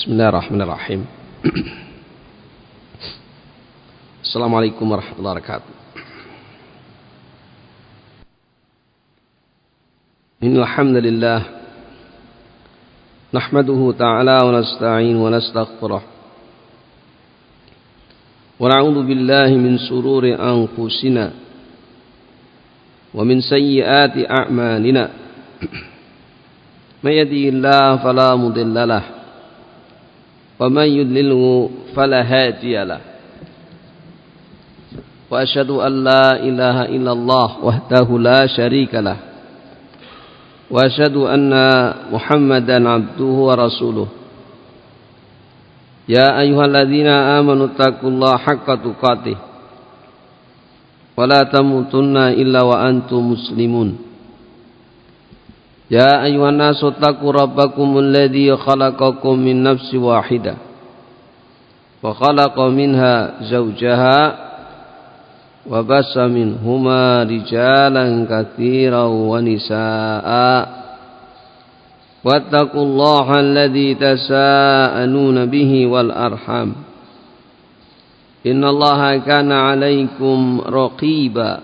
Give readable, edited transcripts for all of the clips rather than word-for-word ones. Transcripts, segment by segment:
Bismillahirrahmanirrahim. Assalamualaikum warahmatullahi wabarakatuh. Innal hamdalillah nahmaduhu ta'ala wa nasta'in wa nastaghfiruh wa na'udzu billahi min shururi anfusina wa min sayyiati a'malina. May yahdihillahu fala mudilla lahu wa man yudlilhu fala hadiya lahu. Wa asyhadu an la ilaha illallah wahdahu la syarika lah. Wa asyhadu anna Muhammadan abduhu wa rasuluh. Ya ayyuhalladzina amanu taqullaha haqqa tuqatih wa la tamutunna illa wa antum muslimun. Ya ayyuhan nasu taqu rabbakumul ladzi khalaqakum min nafsin wahidah wa khalaqa minha zawjaha wa bassa minhuma rijalan katsiran wa nisaa'a wattaqullaha alladzi tasaaluna bihi wal arham innallaha kana 'alaikum raqiba.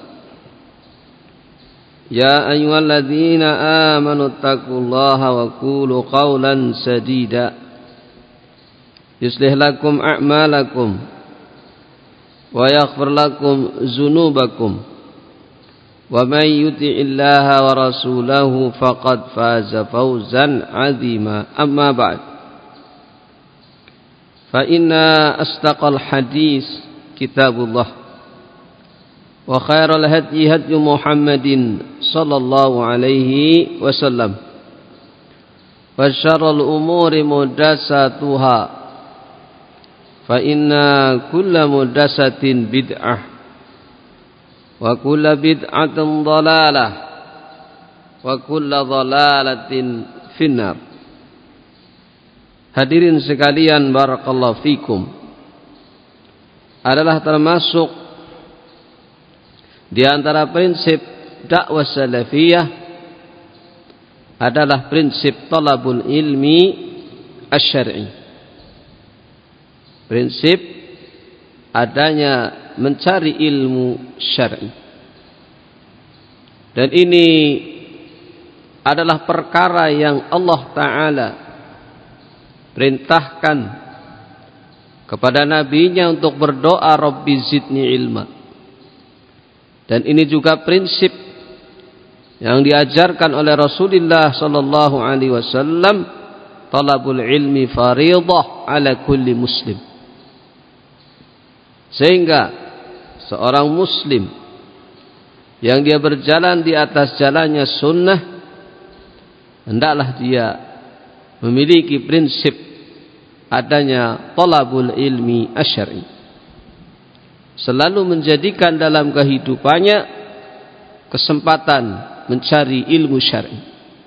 Ya ayyuhalladzina amanu taqullaha wa qulu qawlan sadida yuslih lakum a'malakum wa yaghfir lakum dzunubakum wa may yuti'illaha wa rasulahu faqad faza fawzan 'azima. Amma ba'd, fa inna asdaqal hadis kitabullah wa khairal hadyi hadyu Muhammadin sallallahu alaihi wasallam wa syarrul umuri muhdatsatuha fa inna kulla muhdatsatin bid'ah wa kulla bid'atin dhalalah wa kulla dhalalatin finnar. Hadirin sekalian, barakallahu fikum, adalah termasuk di antara prinsip dakwah salafiyah adalah prinsip talabul ilmi asy-syar'i. Prinsip adanya mencari ilmu syar'i. Dan ini adalah perkara yang Allah Ta'ala perintahkan kepada nabinya untuk berdoa, Rabbi zidni ilma. Dan ini juga prinsip yang diajarkan oleh Rasulullah sallallahu alaihi wasallam, talabul ilmi fardhah ala kulli muslim. Sehingga seorang muslim yang dia berjalan di atas jalannya sunnah, hendaklah dia memiliki prinsip adanya talabul ilmi asy-syar'i. Selalu menjadikan dalam kehidupannya kesempatan mencari ilmu syar'i.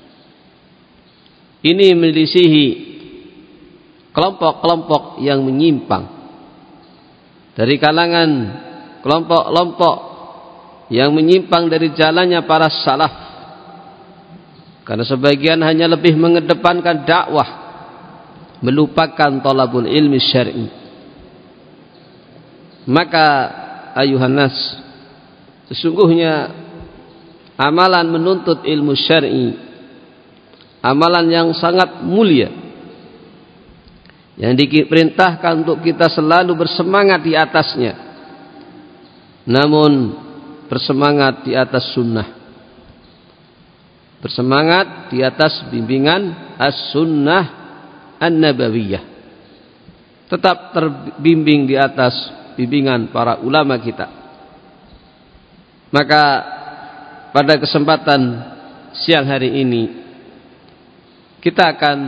Ini melisihi kelompok-kelompok yang menyimpang dari kalangan kelompok-kelompok yang menyimpang dari jalannya para salaf, karena sebagian hanya lebih mengedepankan dakwah, melupakan talabul ilmi syar'i. Maka ayuhan nas, sesungguhnya amalan menuntut ilmu syar'i amalan yang sangat mulia, yang diperintahkan untuk kita selalu bersemangat di atasnya, namun bersemangat di atas sunnah, bersemangat di atas bimbingan as-sunnah an-nabawiyah, tetap terbimbing di atas bimbingan para ulama kita. Maka pada kesempatan siang hari ini kita akan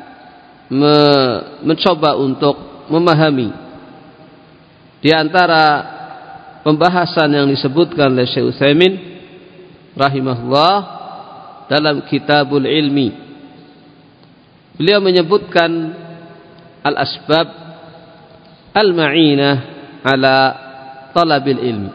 mencoba untuk memahami di antara pembahasan yang disebutkan oleh Syekh Utsaimin rahimahullah dalam Kitabul Ilmi. Beliau menyebutkan al-asbab al-ma'inah ala talabil ilmi.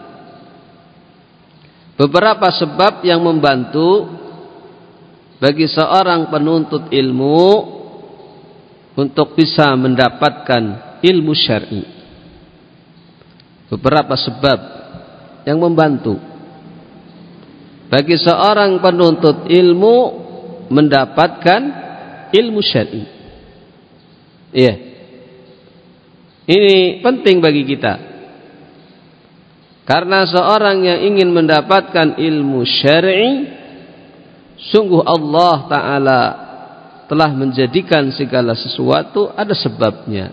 Beberapa sebab yang membantu bagi seorang penuntut ilmu untuk bisa mendapatkan ilmu syar'i. Beberapa sebab yang membantu bagi seorang penuntut ilmu mendapatkan ilmu syar'i. Iya. Ini penting bagi kita. Karena seorang yang ingin mendapatkan ilmu syar'i, sungguh Allah Ta'ala telah menjadikan segala sesuatu ada sebabnya.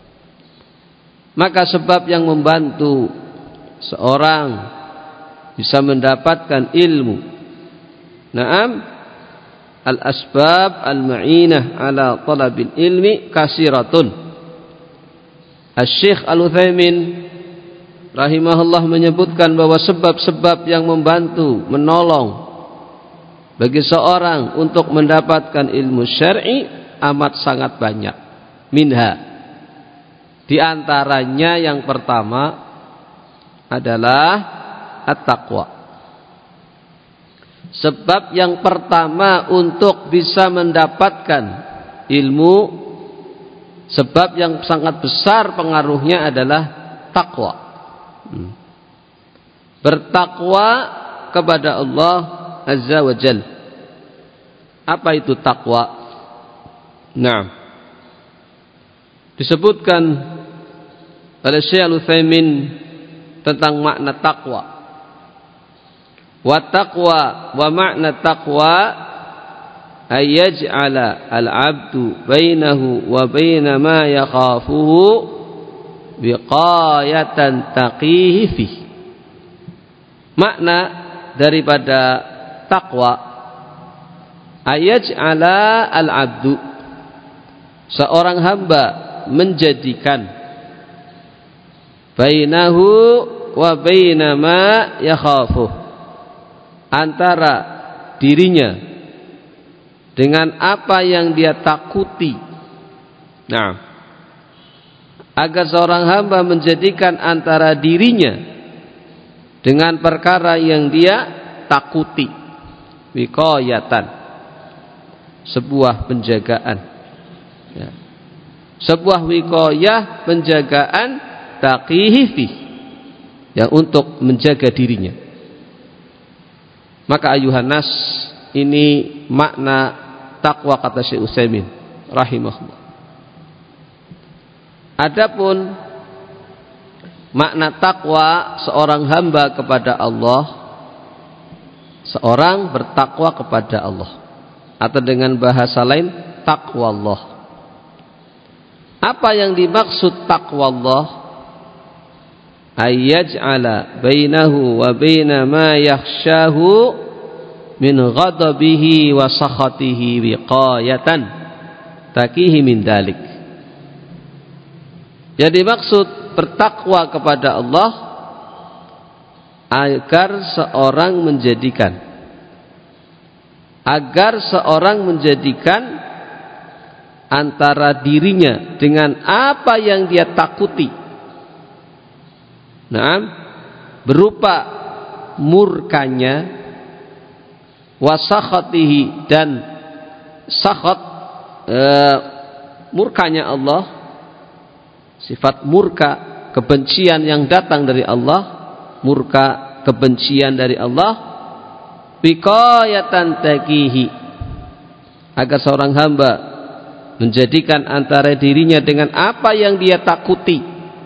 Maka sebab yang membantu seorang bisa mendapatkan ilmu, na'am, al-asbab al-ma'inah ala talabil ilmi kasiratun. Asy-Syaikh Al-Utsaimin rahimahullah menyebutkan bahwa sebab-sebab yang membantu, menolong bagi seorang untuk mendapatkan ilmu syar'i amat sangat banyak. Minha, di antaranya yang pertama adalah at-taqwa. Sebab yang pertama untuk bisa mendapatkan ilmu, sebab yang sangat besar pengaruhnya adalah takwa. Bertakwa kepada Allah Azza wa Jalla. Apa itu takwa? Nah, disebutkan oleh Syekh Al-Utsaimin tentang makna takwa. Wa taqwa wa makna taqwa ay yaj'ala al-'abdu bainahu wa baina ma yakhafuhu wiqayatan taqihi fi. Makna daripada takwa ay yaj'ala al-'abdu, seorang hamba menjadikan bainahu wa baina ma yakhafuhu, antara dirinya dengan apa yang dia takuti. Nah, agar seorang hamba menjadikan antara dirinya dengan perkara yang dia takuti, wiqayatan, sebuah penjagaan, ya. Sebuah wiqayah, penjagaan, taqihi fi, yang untuk menjaga dirinya. Maka ayuhan nas, ini makna takwa kata Syekh Utsaimin rahimahullah. Adapun makna takwa seorang hamba kepada Allah, seorang bertakwa kepada Allah, atau dengan bahasa lain takwa Allah. Apa yang dimaksud takwa Allah? Ayyaj'ala bainahu wa baina ma yakhshahu min ghadabihi wa sakhatihi wiqayatan taqihi min dalik. Jadi maksud bertakwa kepada Allah agar seorang menjadikan antara dirinya dengan apa yang dia takuti, nah, berupa murkanya, wasakhatihi, dan sakhat, murkanya Allah, sifat murka, kebencian yang datang dari Allah, murka, kebencian dari Allah, wiqayatan taqihi, agar seorang hamba menjadikan antara dirinya dengan apa yang dia takuti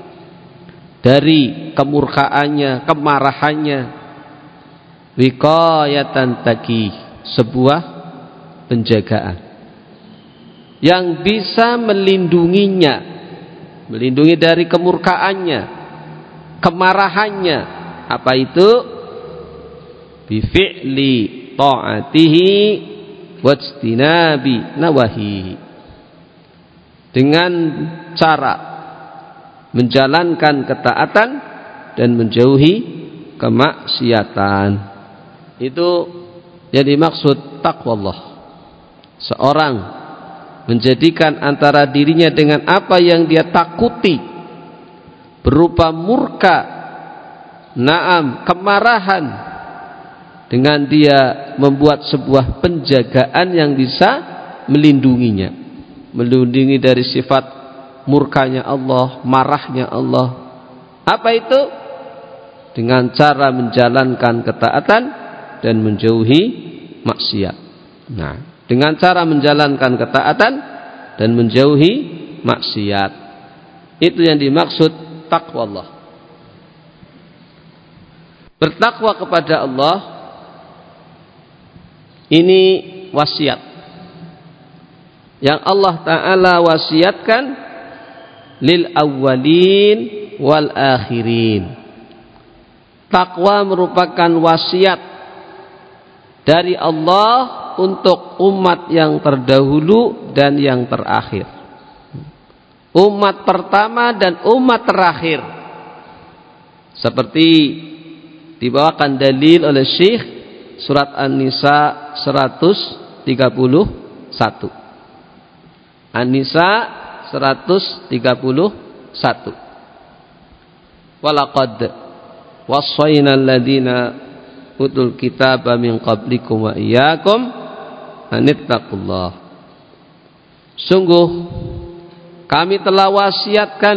dari kemurkaannya, kemarahannya, wiqayatan taqi, sebuah penjagaan yang bisa melindunginya, melindungi dari kemurkaannya, kemarahannya. Apa itu? Bi fi'li ta'atihi wajtinabi nawahi, dengan cara menjalankan ketaatan dan menjauhi kemaksiatan. Itu yang dimaksud takwa Allah. Seorang menjadikan antara dirinya dengan apa yang dia takuti berupa murka, naam, kemarahan, dengan dia membuat sebuah penjagaan yang bisa melindunginya. melindungi dari sifat murkanya Allah, marahnya Allah. Apa itu? Dengan cara menjalankan ketaatan dan menjauhi maksiat. Nah, dengan cara menjalankan ketaatan dan menjauhi maksiat, itu yang dimaksud takwa Allah. Bertakwa kepada Allah ini wasiat yang Allah Ta'ala wasiatkan lil awwalin wal akhirin. Takwa merupakan wasiat dari Allah untuk umat yang terdahulu dan yang terakhir. Umat pertama dan umat terakhir. Seperti dibawakan dalil oleh Syekh surat An-Nisa 131. An-Nisa 131. Walaqad wassayna alladziina utul kitaba min qablikum wa iyyakum anittaqullah. Sungguh kami telah wasiatkan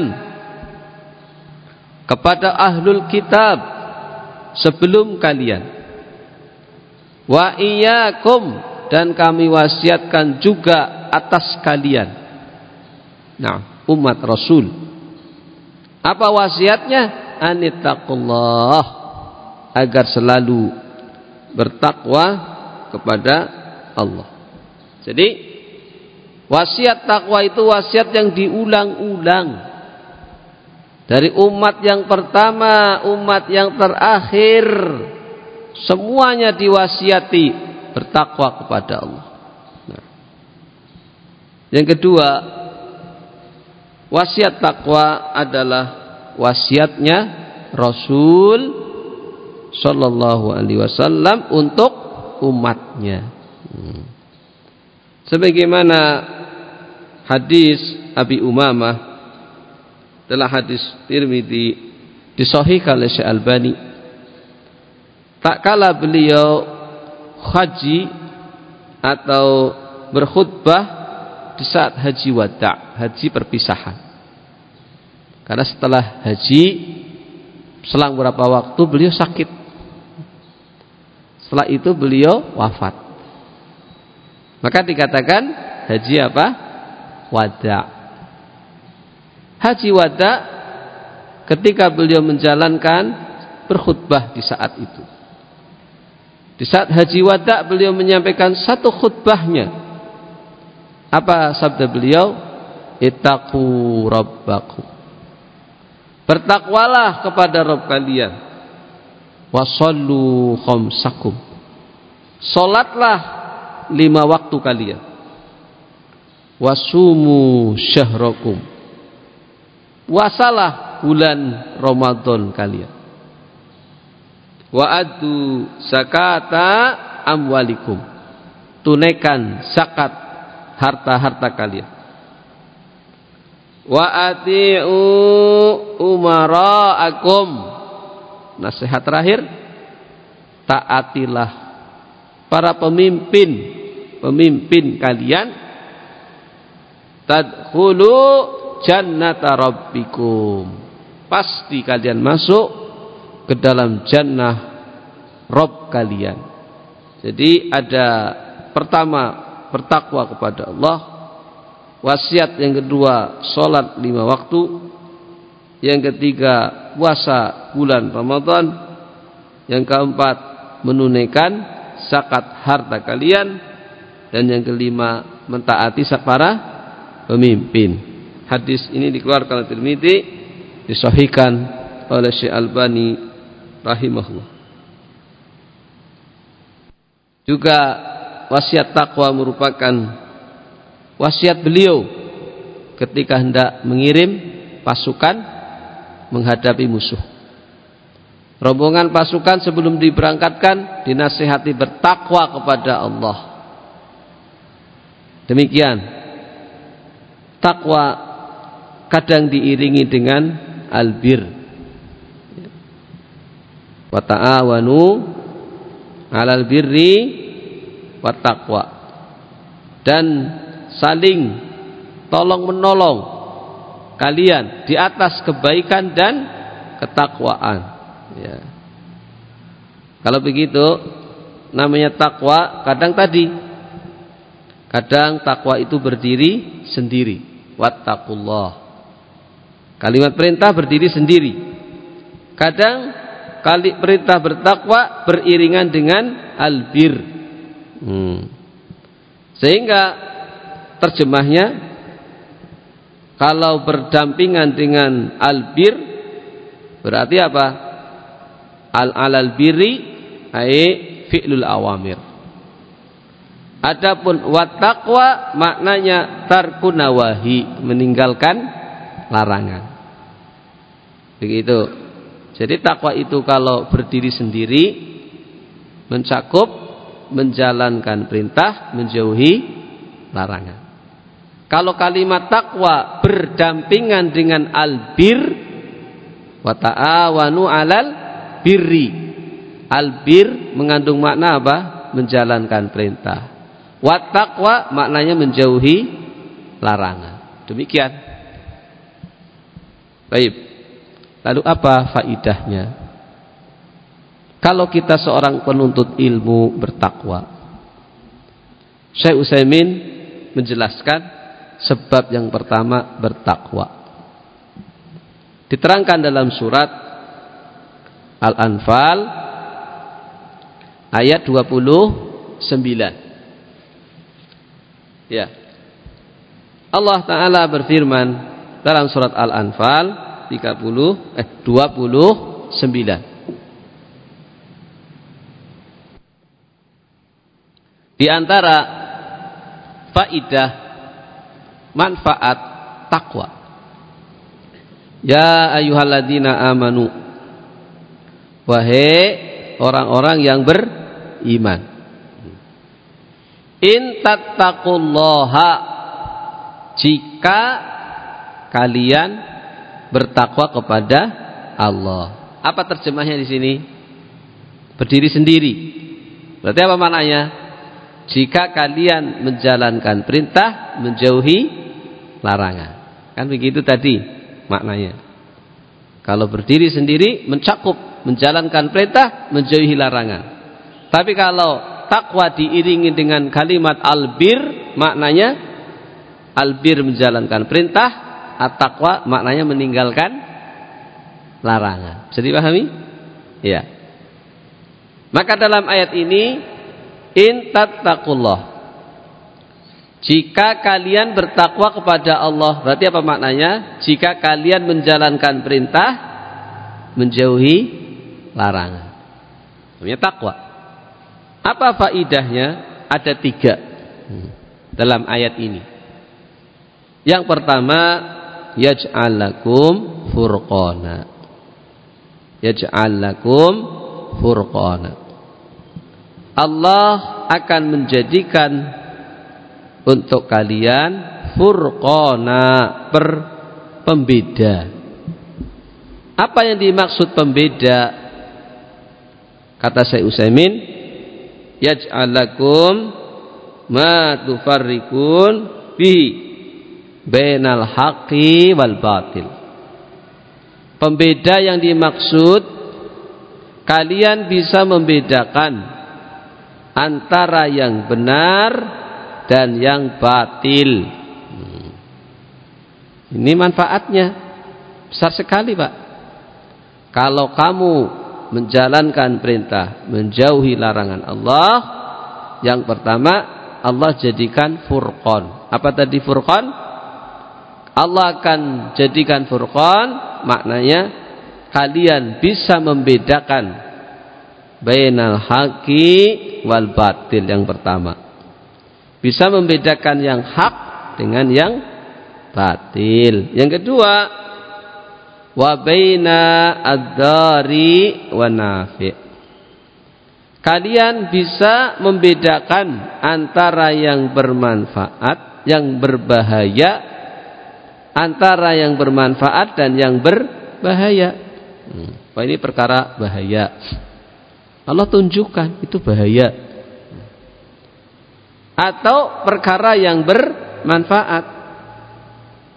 kepada ahlul kitab sebelum kalian, wa iyyakum, dan kami wasiatkan juga atas kalian. Nah, umat Rasul. Apa wasiatnya? Anittaqullah, agar selalu bertakwa kepada Allah. Jadi wasiat takwa itu wasiat yang diulang-ulang dari umat yang pertama, umat yang terakhir, semuanya diwasiati bertakwa kepada Allah. Nah, yang kedua, wasiat takwa adalah wasiatnya Rasul Sallallahu Alaihi Wasallam untuk umatnya. Sebagaimana hadis Abi Umamah adalah hadis Tirmidzi, disahihkan oleh Syekh Albani. Tak kala beliau haji atau berkhutbah di saat haji wada', haji perpisahan. Karena setelah haji, selang beberapa waktu beliau sakit. Setelah itu beliau wafat. Maka dikatakan haji apa? Wada'. Haji wada' ketika beliau menjalankan berkhutbah di saat itu. Di saat haji wada' beliau menyampaikan satu khutbahnya. Apa sabda beliau? Ittaqu rabbakum. Bertakwalah kepada Rabb kalian. Wasallu khamsakum. Salatlah 5 waktu kalian. Wasumu syahrakum. Puasalah bulan Ramadan kalian. Wa addu zakata amwalikum. Tunaikan zakat harta-harta kalian. Wa ati'u umara'akum. Nasihat terakhir, taatilah para pemimpin kalian. Tadkhulu jannata rabbikum. Pasti kalian masuk ke dalam jannah Rabb kalian. Jadi ada pertama bertakwa kepada Allah, wasiat yang kedua salat 5 waktu, yang ketiga puasa bulan Ramadan, yang keempat menunaikan zakat harta kalian, dan yang kelima mentaati para pemimpin. Hadis ini dikeluarkan oleh Tirmidzi, disahihkan oleh Syekh Albani rahimahullah. Juga wasiat takwa merupakan wasiat beliau ketika hendak mengirim pasukan menghadapi musuh. Rombongan pasukan sebelum diberangkatkan dinasihati bertakwa kepada Allah. Demikian. Takwa kadang diiringi dengan albir. Wa ta'awanu 'alal birri wat taqwa. Dan saling tolong menolong kalian di atas kebaikan dan ketakwaan. Ya. Kalau begitu namanya takwa. Kadang takwa itu berdiri sendiri. Wattaqullah. Kalimat perintah berdiri sendiri. Kadang perintah bertakwa beriringan dengan albir. Sehingga terjemahnya kalau berdampingan dengan albir berarti apa? Alal birri ai fi'lul awamir. Adapun wattaqwa maknanya tarkun nawahi, meninggalkan larangan. Begitu. Jadi takwa itu kalau berdiri sendiri mencakup menjalankan perintah, menjauhi larangan. Kalau kalimat takwa berdampingan dengan albir, wa ta'awanu 'alal birri. Albir mengandung makna apa? Menjalankan perintah. Wa taqwa maknanya menjauhi larangan. Demikian. Baik. Lalu apa faidahnya? Kalau kita seorang penuntut ilmu bertakwa. Syekh Utsaimin menjelaskan sebab yang pertama bertakwa. Diterangkan dalam surat Al-Anfal ayat 29. Ya. Allah Ta'ala berfirman dalam surat Al-Anfal 29. Di antara faidah manfaat takwa. Ya ayyuhalladzina amanu. Wahai orang-orang yang beriman. In tattaqullaha, jika kalian bertakwa kepada Allah. Apa terjemahnya di sini? Berdiri sendiri. Berarti apa maknanya? Jika kalian menjalankan perintah, menjauhi larangan. Kan begitu tadi maknanya. Kalau berdiri sendiri mencakup menjalankan perintah, menjauhi larangan. Tapi kalau takwa diiringi dengan kalimat albir, maknanya albir menjalankan perintah, at-taqwa maknanya meninggalkan larangan. Bisa dipahami? Iya. Maka dalam ayat ini in tattaqullah, jika kalian bertakwa kepada Allah, berarti apa maknanya? Jika kalian menjalankan perintah, menjauhi larangan. Namanya takwa. Apa faidahnya? Ada 3 dalam ayat ini. Yang pertama, yaj'al lakum furqana. Yaj'al lakum furqana. Allah akan menjadikan untuk kalian furqana, pembeda. Apa yang dimaksud pembeda? Kata Syekh Utsaimin, yaj'al lakum ma tufarriqun bihi bainal haqqi wal batil. Pembeda yang dimaksud, kalian bisa membedakan antara yang benar dan yang batil. Ini manfaatnya besar sekali, Pak. Kalau kamu menjalankan perintah, menjauhi larangan Allah, yang pertama Allah jadikan furqan. Apa tadi furqan? Allah akan jadikan furqan, maknanya kalian bisa membedakan bainal haqqi wal batil. Yang pertama, bisa membedakan yang hak dengan yang batil. Yang kedua, wa baina ad-dari wa nafi'. Kalian bisa membedakan antara yang bermanfaat, yang berbahaya, antara yang bermanfaat dan yang berbahaya. Wah, ini perkara bahaya. Allah tunjukkan itu bahaya. Atau perkara yang bermanfaat.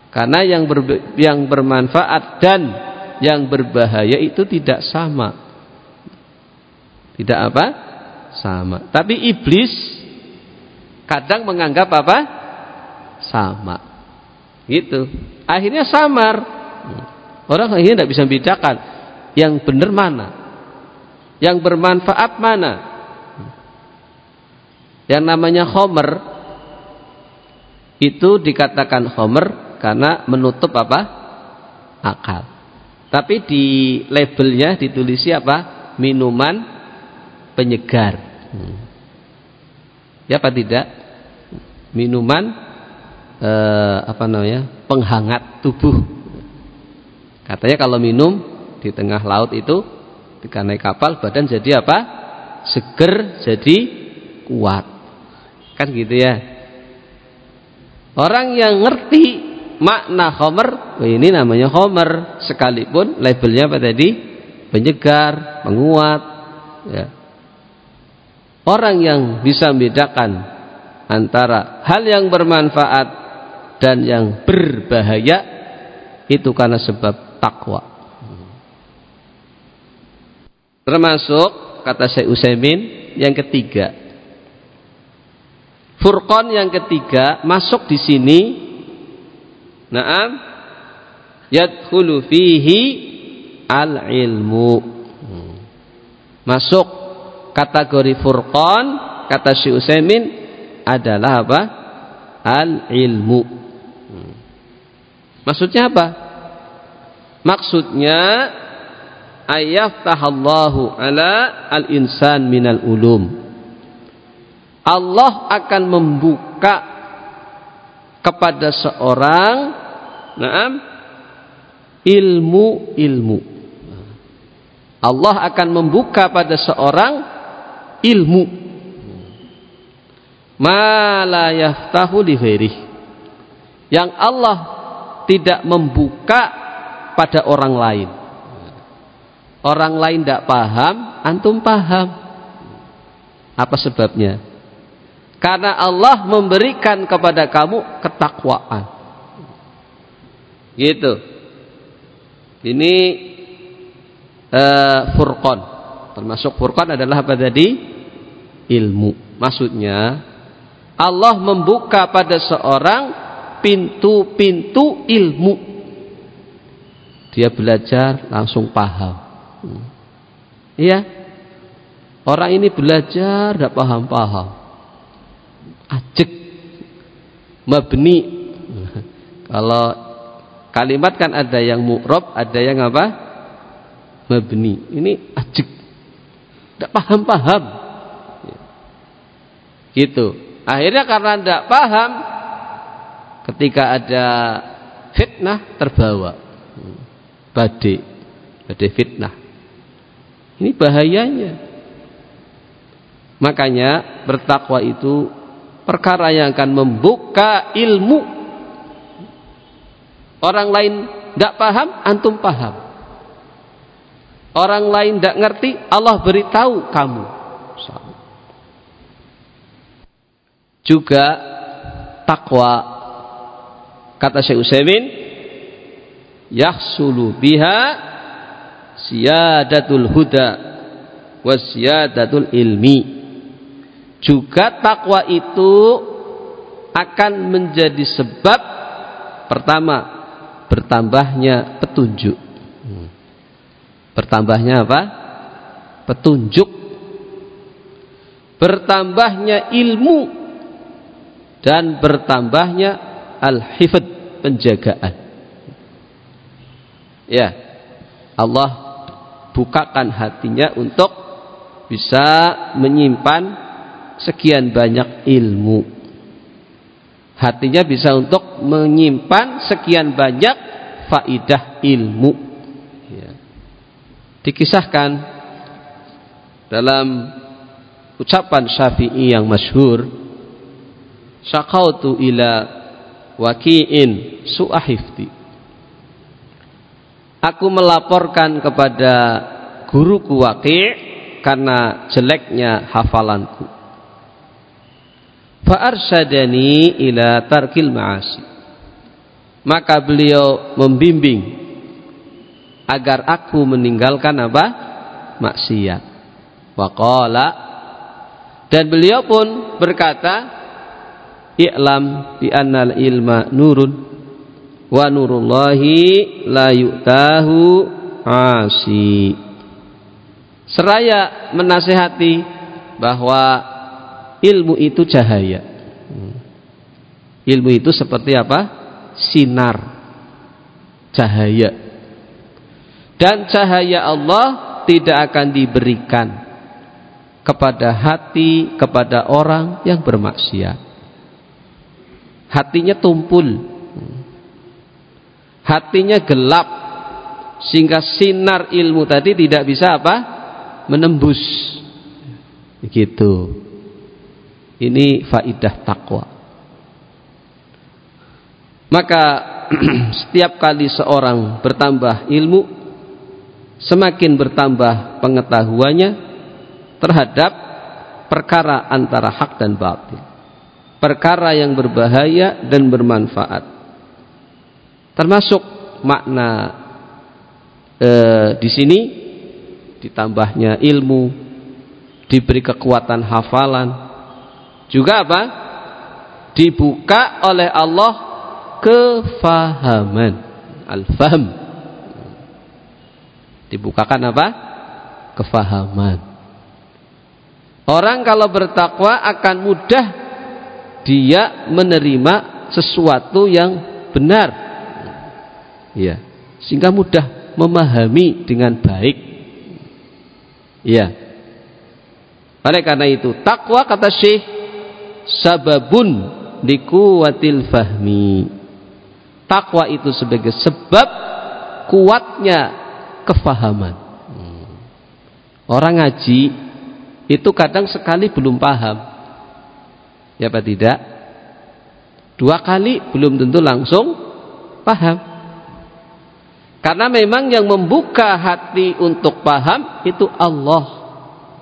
Karena yang bermanfaat dan yang berbahaya itu tidak sama. Tidak apa? Sama. Tapi iblis kadang menganggap apa? Sama. Gitu. Akhirnya samar. Orang akhirnya tidak bisa membedakan yang benar mana, yang bermanfaat mana. Yang namanya khomer itu dikatakan khomer karena menutup apa? Akal. Tapi di labelnya ditulisi apa? Minuman penyegar. Ya apa tidak? Minuman penghangat tubuh. Katanya kalau minum di tengah laut itu ketika naik kapal badan jadi apa? Seger, jadi kuat. Kan gitu ya. Orang yang ngerti makna khomer, ini namanya khomer, sekalipun labelnya apa tadi? Penyegar, penguat. Ya. Orang yang bisa membedakan antara hal yang bermanfaat dan yang berbahaya itu karena sebab takwa. Termasuk kata Syekh Utsaimin yang ketiga, Furqan yang ketiga masuk di sini. Naam, yadkhulu fihi al-ilmu. Masuk kategori Furqan kata Syekh Utsaimin adalah apa? Al-ilmu. Maksudnya apa? Maksudnya ayyaftahallahu ala al-insan minal ulum. Allah akan membuka kepada seorang ilmu. Allah akan membuka pada seorang ilmu. Ma la yaftahu li ghairihi. Yang Allah tidak membuka pada orang lain. Orang lain tidak paham, antum paham. Apa sebabnya? Karena Allah memberikan kepada kamu ketakwaan. Gitu. Ini Furqan. Termasuk Furqan adalah apa tadi? Ilmu. Maksudnya Allah membuka pada seorang pintu-pintu ilmu. Dia belajar langsung paham. Iya. Orang ini belajar tidak paham-paham. Ajek, mabni. Kalau kalimat kan ada yang mu'rab, ada yang apa? Mabni. Ini ajek, tidak paham-paham. Gitu. Akhirnya karena tidak paham, ketika ada fitnah terbawa. Badai fitnah. Ini bahayanya. Makanya bertakwa itu perkara yang akan membuka ilmu. Orang lain tidak paham, antum paham. Orang lain tidak ngerti, Allah beritahu kamu. Juga takwa, kata Syekh Utsaimin, yahsulu biha siyadatul huda wa siyadatul ilmi. Juga takwa itu akan menjadi sebab pertama bertambahnya petunjuk. Bertambahnya apa? Petunjuk. Bertambahnya ilmu dan bertambahnya al-hifd, penjagaan. Ya, Allah bukakan hatinya untuk bisa menyimpan sekian banyak ilmu. Hatinya bisa untuk menyimpan sekian banyak faidah ilmu. Ya. Dikisahkan dalam ucapan Syafi'i yang masyhur, syaqautu ila waqi'in su'ahifti. Aku melaporkan kepada guruku Waqi' karena jeleknya hafalanku. Fa'arsyadani ila tarkil ma'asi. maka beliau membimbing agar aku meninggalkan apa? Maksiat. Waqala, dan beliau pun berkata, i'lam bi annal ilma nurun wa nurullahi la yu'tahu asi. Seraya menasihati bahwa ilmu itu cahaya. Ilmu itu seperti apa? Sinar, cahaya. Dan cahaya Allah tidak akan diberikan kepada hati, kepada orang yang bermaksiat. Hatinya tumpul, hatinya gelap, sehingga sinar ilmu tadi tidak bisa apa? Menembus. Begitu. Ini faidah takwa. Maka setiap kali seorang bertambah ilmu, semakin bertambah pengetahuannya terhadap perkara antara hak dan batil, perkara yang berbahaya dan bermanfaat. Termasuk makna di sini ditambahnya ilmu, diberi kekuatan hafalan, juga apa? Dibuka oleh Allah kefahaman, al-fahm. Dibukakan apa? Kefahaman. Orang kalau bertakwa akan mudah dia menerima sesuatu yang benar, ya, sehingga mudah memahami dengan baik. Ya. Oleh karena itu, takwa kata Syekh sababun liquwatil fahmi. Takwa itu sebagai sebab kuatnya kefahaman. Orang ngaji itu kadang sekali belum paham, ya apa tidak? 2 kali belum tentu langsung paham. Karena memang yang membuka hati untuk paham itu Allah.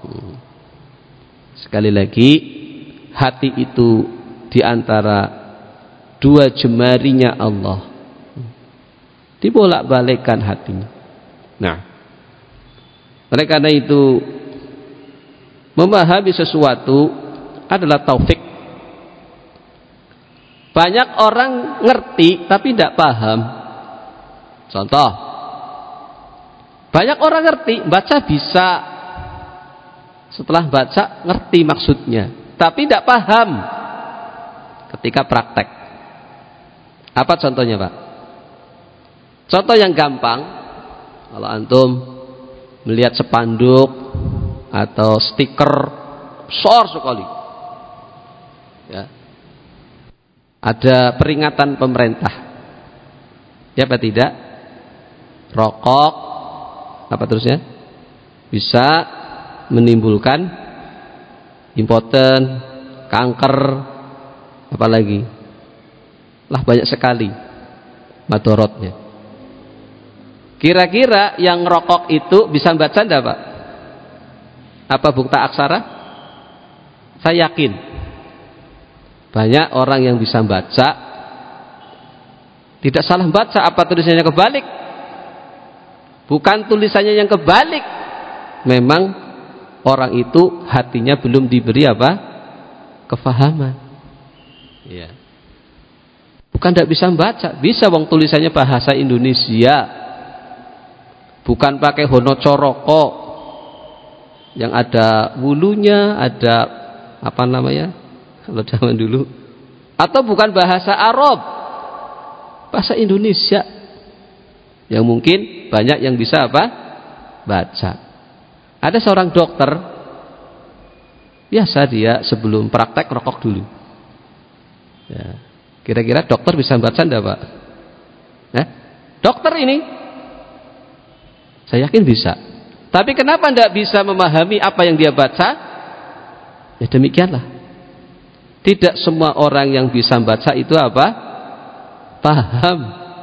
Sekali lagi, hati itu diantara 2 jemarinya Allah. Dibolak-balikkan hatinya. Nah, oleh karena itu, memahami sesuatu adalah taufik. Banyak orang ngerti tapi tidak paham. Contoh, banyak orang ngerti, baca bisa, setelah baca ngerti maksudnya, tapi tidak paham ketika praktek. Apa contohnya, Pak? Contoh yang gampang, kalau antum melihat spanduk atau stiker besar sekali, ya, ada peringatan pemerintah, ya apa tidak? Rokok, apa terusnya? Bisa menimbulkan impoten, kanker, apalagi? Lah banyak sekali madorotnya. Kira-kira yang rokok itu bisa baca enggak, Pak? Apa bukta aksara? Saya yakin banyak orang yang bisa baca, tidak salah baca, apa tulisannya kebalik? Bukan tulisannya yang kebalik, memang orang itu hatinya belum diberi apa? Kefahaman. Ya. Bukan tidak bisa membaca, bisa wong tulisannya bahasa Indonesia, bukan pakai honocoroko yang ada wulunya, ada apa namanya kalau zaman dulu, atau bukan bahasa Arab, bahasa Indonesia. Yang mungkin banyak yang bisa apa? Baca. Ada seorang dokter, biasa dia sebelum praktek rokok dulu. Ya. Kira-kira dokter bisa baca enggak, Pak? Dokter ini, saya yakin bisa. Tapi kenapa enggak bisa memahami apa yang dia baca? Ya demikianlah. Tidak semua orang yang bisa baca itu apa? Paham.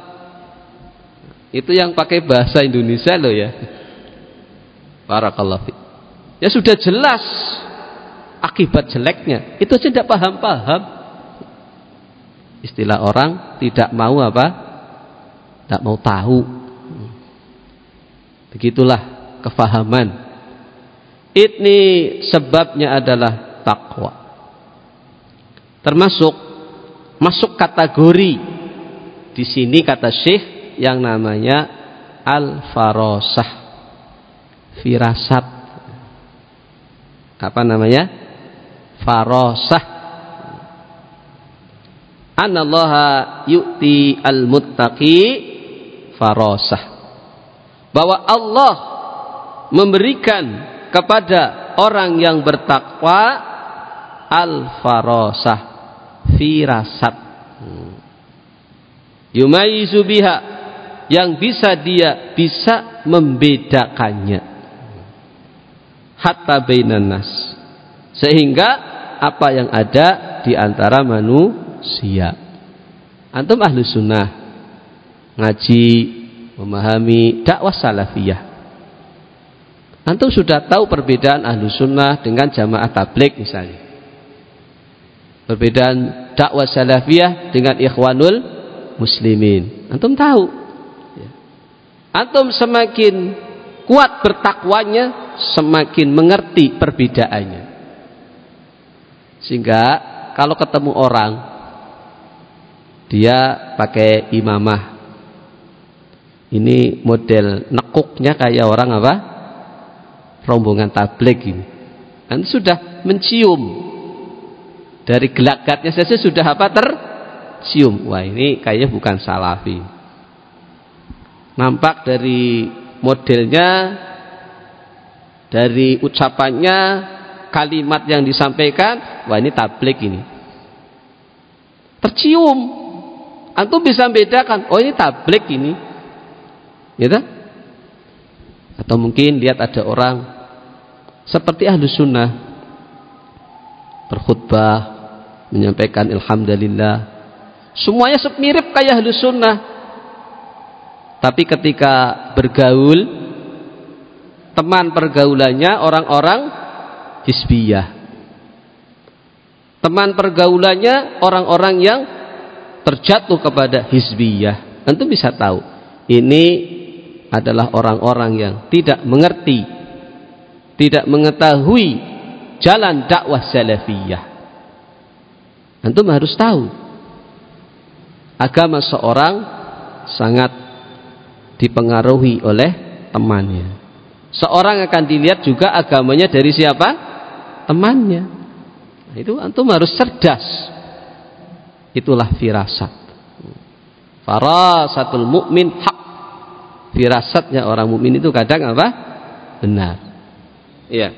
Itu yang pakai bahasa Indonesia loh ya. Barakallahu fiik. Ya sudah jelas akibat jeleknya. Itu aja tidak paham-paham. Istilah orang tidak mau apa? tidak mau tahu. Begitulah kefahaman. Ini sebabnya adalah takwa. Termasuk masuk kategori di sini kata Syekh yang namanya al-farasah, firasat. Apa namanya? Farasah. Anallaha yu'ti al-muttaqi farasah. Bahwa Allah memberikan kepada orang yang bertakwa al-farasah, firasat. Yumayizu biha, yang dia bisa membedakannya. Hatta bainan nas, sehingga apa yang ada di antara manusia. Antum ahlu sunnah, ngaji, memahami dakwah salafiyah. Antum sudah tahu perbedaan ahlu sunnah dengan jamaah tabligh misalnya. Perbedaan dakwah salafiyah dengan ikhwanul muslimin. Antum tahu. Antum semakin kuat bertakwanya, semakin mengerti perbedaannya. Sehingga kalau ketemu orang, dia pakai imamah, ini model nekuknya kayak orang apa? Rombongan tabligh ini. Anda sudah mencium, dari gelagatnya saja sudah apa? Tercium. Wah, ini kayaknya bukan salafi. Nampak dari modelnya, dari ucapannya, kalimat yang disampaikan, wah ini tabligh ini. Tercium. Antum bisa membedakan, oh ini tabligh ini. Gitu? Atau mungkin lihat ada orang seperti ahlu sunnah berkhutbah, menyampaikan alhamdulillah, semuanya mirip kayak ahlu sunnah. Tapi ketika bergaul, teman pergaulannya orang-orang hizbiyah. Teman pergaulannya orang-orang yang terjatuh kepada hizbiyah. Antum bisa tahu, ini adalah orang-orang yang tidak mengerti, tidak mengetahui jalan dakwah salafiyah. Antum harus tahu, agama seorang sangat dipengaruhi oleh temannya. Seorang akan dilihat juga agamanya dari siapa? Temannya. Nah, itu antum harus cerdas. Itulah firasat. Farasatul mukmin hak. Firasatnya orang mukmin itu kadang apa? Benar. Iya.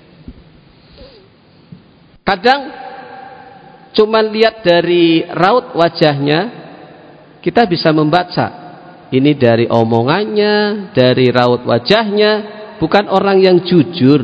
Kadang cuma lihat dari raut wajahnya kita bisa membaca. Ini dari omongannya, dari raut wajahnya, bukan orang yang jujur.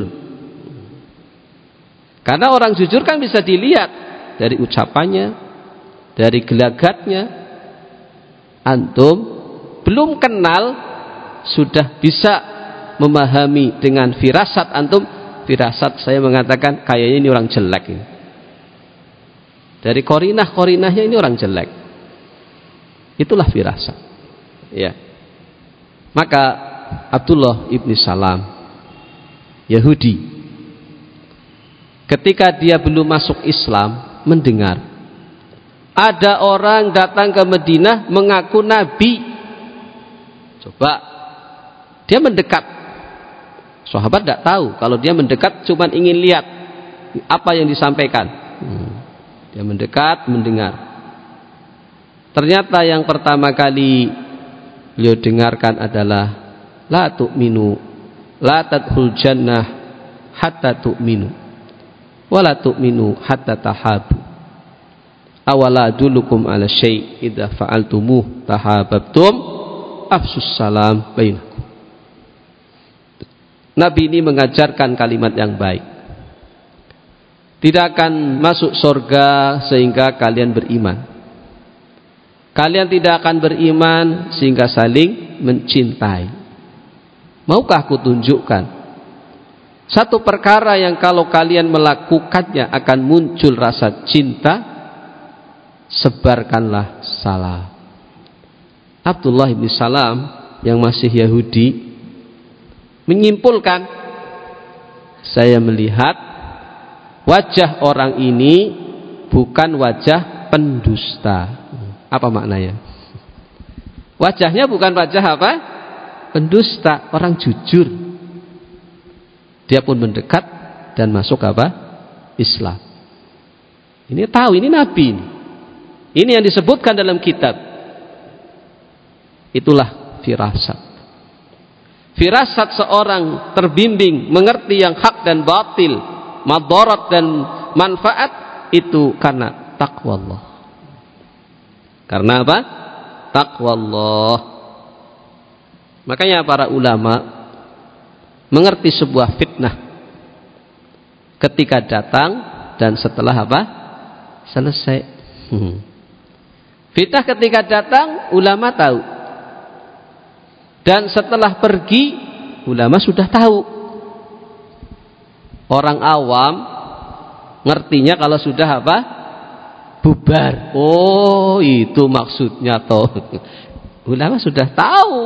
Karena orang jujur kan bisa dilihat dari ucapannya, dari gelagatnya. Antum belum kenal sudah bisa memahami dengan firasat antum. Firasat saya mengatakan kayaknya ini orang jelek ini. Dari korinah-korinahnya ini orang jelek. Itulah firasat. Ya. Maka Abdullah ibn Salam, Yahudi, ketika dia belum masuk Islam, mendengar ada orang datang ke Madinah mengaku nabi. Coba dia mendekat. Sahabat tidak tahu kalau dia mendekat cuma ingin lihat apa yang disampaikan. Dia mendekat, mendengar. Ternyata yang pertama kali beliau dengarkan adalah la tu'minu la tadkhul jannah hatta tu'minu wa la tu'minu hatta tahabu awala adullukum ala syai' idza fa'altumuh tahabbtum afsus salam bainakum. Nabi ini mengajarkan kalimat yang baik. Tidak akan masuk surga sehingga kalian beriman. Kalian tidak akan beriman sehingga saling mencintai. Maukah aku tunjukkan satu perkara yang kalau kalian melakukannya akan muncul rasa cinta? Sebarkanlah salam. Abdullah bin Salam yang masih Yahudi menyimpulkan, saya melihat wajah orang ini bukan wajah pendusta. Apa maknanya? Wajahnya bukan wajah apa? Pendusta, orang jujur. Dia pun mendekat dan masuk apa? Islam. Ini tahu, ini Nabi. Ini yang disebutkan dalam kitab. Itulah firasat. Firasat seorang terbimbing, mengerti yang hak dan batil, madarat dan manfaat, itu karena takwa Allah. Karena apa? Takwa Allah. Makanya para ulama mengerti sebuah fitnah ketika datang dan setelah apa? Selesai. Fitnah ketika datang ulama tahu. Dan setelah pergi, ulama sudah tahu. Orang awam ngertinya kalau sudah apa? Bubar. Oh, itu maksudnya toh. Ulama sudah tahu.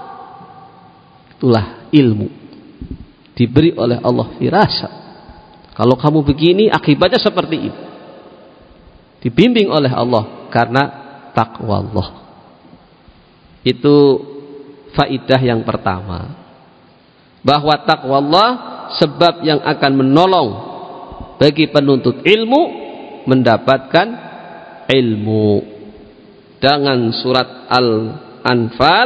Itulah ilmu. Diberi oleh Allah firasat. Kalau kamu begini, akibatnya seperti ini. Dibimbing oleh Allah karena takwa Allah. Itu faidah yang pertama, bahwa takwa Allah sebab yang akan menolong bagi penuntut ilmu mendapatkan ilmu. Dengan surat Al-Anfal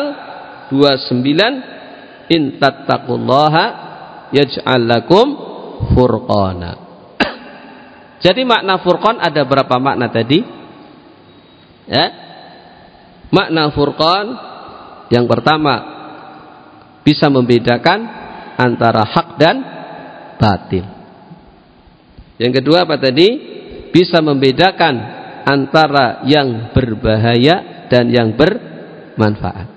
29, in tattaqullaha yaj'al lakum furqana. Jadi makna furqan ada berapa makna tadi? Ya. Makna furqan yang pertama, bisa membedakan antara hak dan batil. Yang kedua apa tadi? Bisa membedakan antara yang berbahaya dan yang bermanfaat.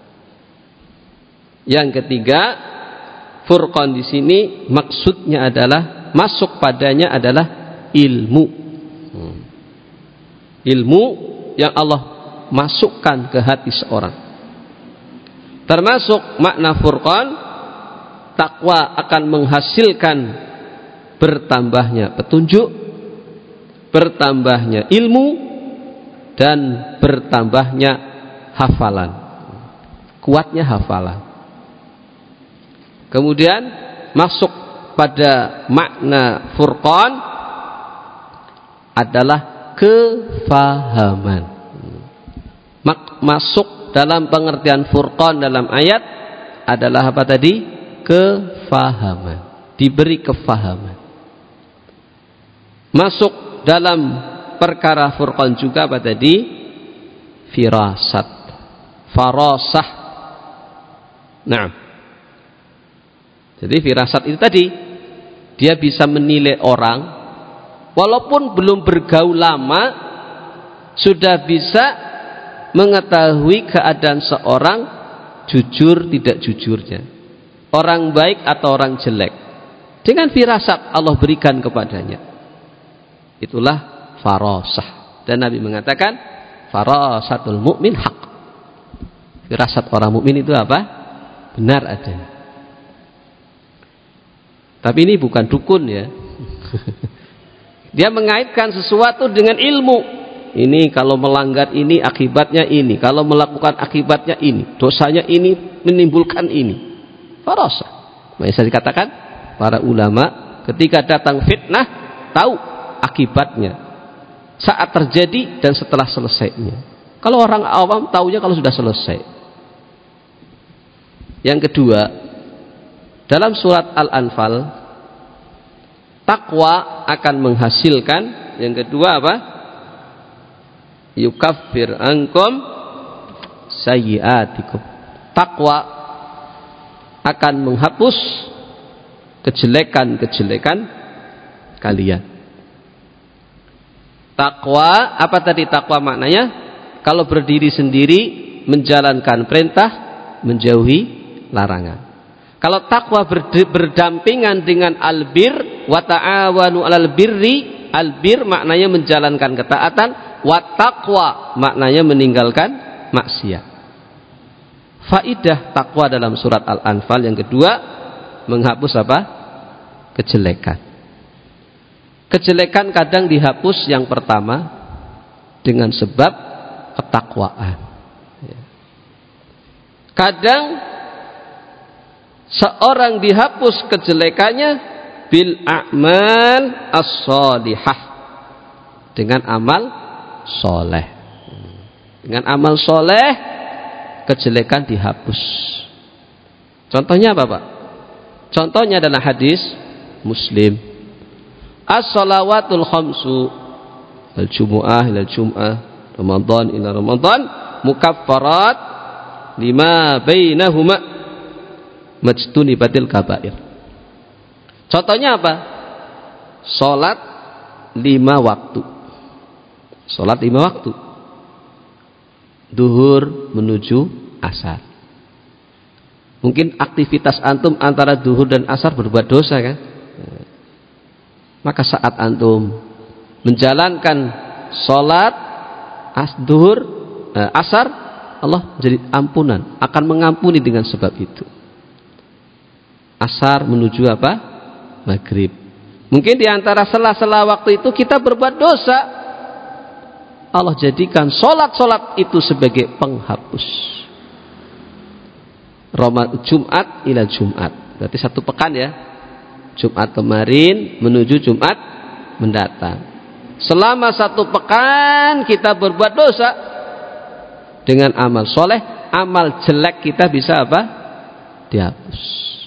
Yang ketiga, furqan di sini maksudnya adalah masuk padanya adalah ilmu. Ilmu yang Allah masukkan ke hati seorang. Termasuk makna furqan, takwa akan menghasilkan bertambahnya petunjuk, bertambahnya ilmu, dan bertambahnya hafalan. Kuatnya hafalan. Kemudian masuk pada makna furqan adalah kefahaman. Masuk dalam pengertian furqan dalam ayat adalah apa tadi? Kefahaman. Diberi kefahaman. Masuk dalam perkara furqan juga apa tadi? Firasat. Farasah. Nah. Jadi firasat itu tadi, dia bisa menilai orang walaupun belum bergaul lama, sudah bisa mengetahui keadaan seorang jujur tidak jujurnya, orang baik atau orang jelek, dengan firasat Allah berikan kepadanya. Itulah farasah. Dan Nabi mengatakan farasatul mu'min haq. Firasat orang mukmin itu apa? Benar adanya. Tapi ini bukan dukun ya. Dia mengaitkan sesuatu dengan ilmu. Ini kalau melanggar ini akibatnya ini, kalau melakukan akibatnya ini, dosanya ini menimbulkan ini. Farasah. Bisa dikatakan para ulama ketika datang fitnah tahu akibatnya saat terjadi dan setelah selesainya. Kalau orang awam tahunya kalau sudah selesai. Yang kedua, dalam surat Al-Anfal, takwa akan menghasilkan, yang kedua apa? Yukaffir ankum sayyiatikum. Takwa akan menghapus kejelekan-kejelekan kalian. Takwa, apa tadi takwa maknanya? Kalau berdiri sendiri, menjalankan perintah, menjauhi larangan. Kalau takwa berdampingan dengan albir, wa ta'awanu 'alal birri, albir maknanya menjalankan ketaatan, wa taqwa maknanya meninggalkan maksiat. faidah takwa dalam surat Al-Anfal yang kedua, menghapus apa? Kejelekan. Kejelekan kadang dihapus yang pertama dengan sebab ketakwaan. Kadang seorang dihapus kejelekannya bil a'mal as-solihah, dengan amal soleh. Dengan amal soleh kejelekan dihapus. Contohnya apa, Pak? Contohnya adalah hadis Muslim. As-salawatul khamsu, al-jumu'ah ila al-jum'ah, Ramadan ila Ramadan, mukaffarat lima bainahuma majtunibatil kabair. Contohnya apa? Salat 5 waktu. Salat 5 waktu. Duhur menuju asar. Mungkin aktivitas antum antara duhur dan asar berbuat dosa kan? Maka saat antum menjalankan salat duhur, asar, Allah jadi ampunan, akan mengampuni dengan sebab itu. Asar menuju apa? Maghrib. Mungkin di antara sela-sela waktu itu kita berbuat dosa, Allah jadikan solat-solat itu sebagai penghapus. Jumat ila Jumat, berarti 1 pekan ya. Jumat kemarin menuju Jumat mendatang. Selama 1 pekan kita berbuat dosa, dengan amal soleh, amal jelek kita bisa apa? Dihapus.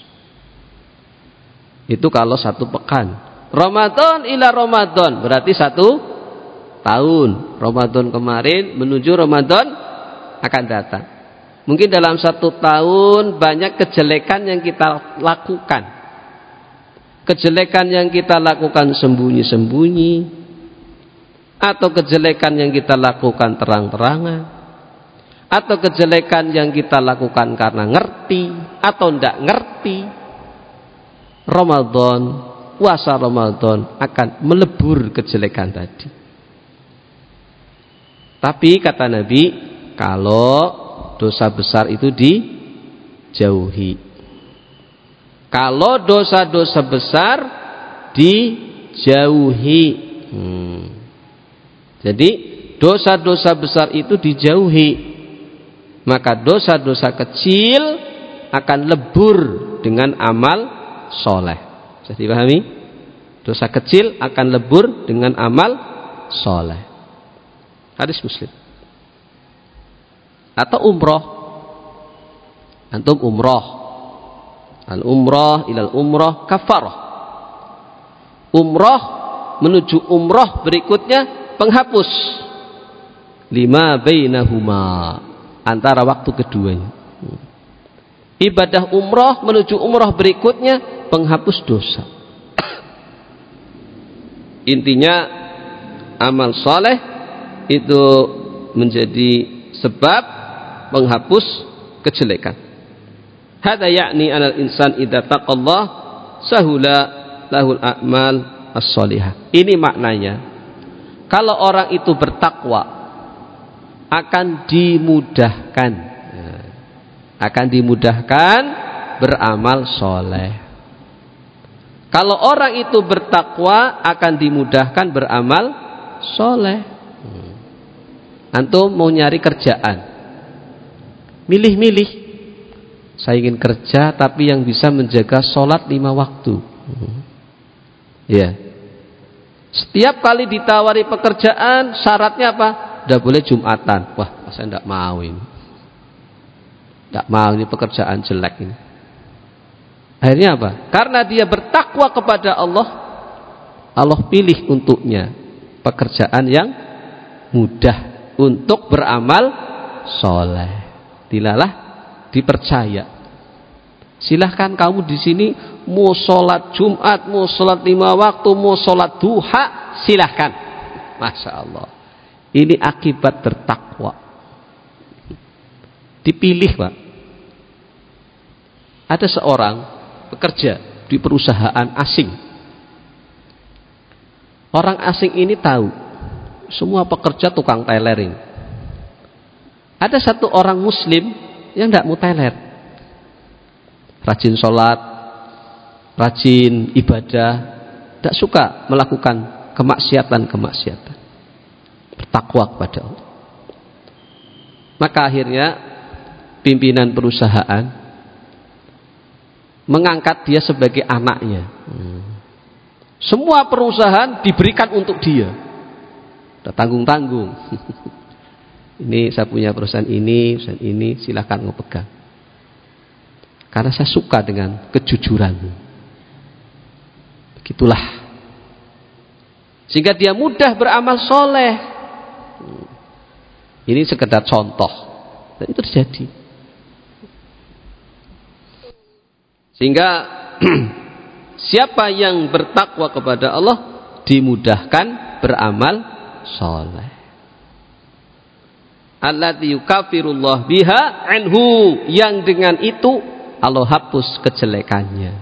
Itu kalau 1 pekan. Ramadan ila Ramadan, berarti 1 tahun. Ramadan kemarin menuju Ramadan akan datang. Mungkin dalam 1 tahun banyak kejelekan yang kita lakukan. Kejelekan yang kita lakukan sembunyi-sembunyi, atau kejelekan yang kita lakukan terang-terangan, atau kejelekan yang kita lakukan karena ngerti atau tidak ngerti. Ramadan, puasa Ramadan akan melebur kejelekan tadi. Tapi kata Nabi, kalau dosa besar itu dijauhi. Kalau dosa-dosa besar dijauhi. Jadi dosa-dosa besar itu dijauhi, maka dosa-dosa kecil akan lebur dengan amal soleh. Bisa dipahami? Dosa kecil akan lebur dengan amal soleh. Hadis Muslim. Atau umroh. Antum umroh. Al-umrah ilal umrah kafarah. Umroh menuju umroh berikutnya penghapus. 5 bainahuma, antara waktu keduanya. Ibadah umroh menuju umroh berikutnya penghapus dosa. Intinya amal soleh itu menjadi sebab penghapus kejelekan. Hada yakni anal insan idza taqallah sahula lahul a'mal as-solihah. Ini maknanya, kalau orang itu bertakwa akan dimudahkan, beramal soleh. Kalau orang itu bertakwa akan dimudahkan beramal soleh. Antum mau nyari kerjaan, milih-milih. Saya ingin kerja tapi yang bisa menjaga sholat 5 waktu. Ya. Setiap kali ditawari pekerjaan, syaratnya apa? Tidak boleh Jumatan. Wah, saya tidak mau ini. Tidak mau, ini pekerjaan jelek ini. Akhirnya apa? Karena dia bertakwa kepada Allah, Allah pilih untuknya pekerjaan yang mudah untuk beramal soleh. Dilalah dipercaya. Silahkan kamu di sini mau sholat Jumat, mau sholat 5 waktu, mau sholat duha, silahkan. Masya Allah. Ini akibat bertakwa. Dipilih, Pak. Ada seorang bekerja di perusahaan asing. Orang asing ini tahu semua pekerja tukang tailoring. Ada satu orang muslim ya enggak muteler. Rajin sholat, rajin ibadah, tidak suka melakukan kemaksiatan. Bertakwa kepada Allah. Maka akhirnya pimpinan perusahaan mengangkat dia sebagai anaknya. Semua perusahaan diberikan untuk dia. Tidak tanggung-tanggung. Ini saya punya perusahaan ini, silakan ngepegang. Karena saya suka dengan kejujuran. Begitulah. Sehingga dia mudah beramal soleh. Ini sekedar contoh. Dan itu terjadi. Sehingga siapa yang bertakwa kepada Allah dimudahkan beramal soleh. Allati yukafirullah biha anhu, yang dengan itu Allah hapus kejelekannya.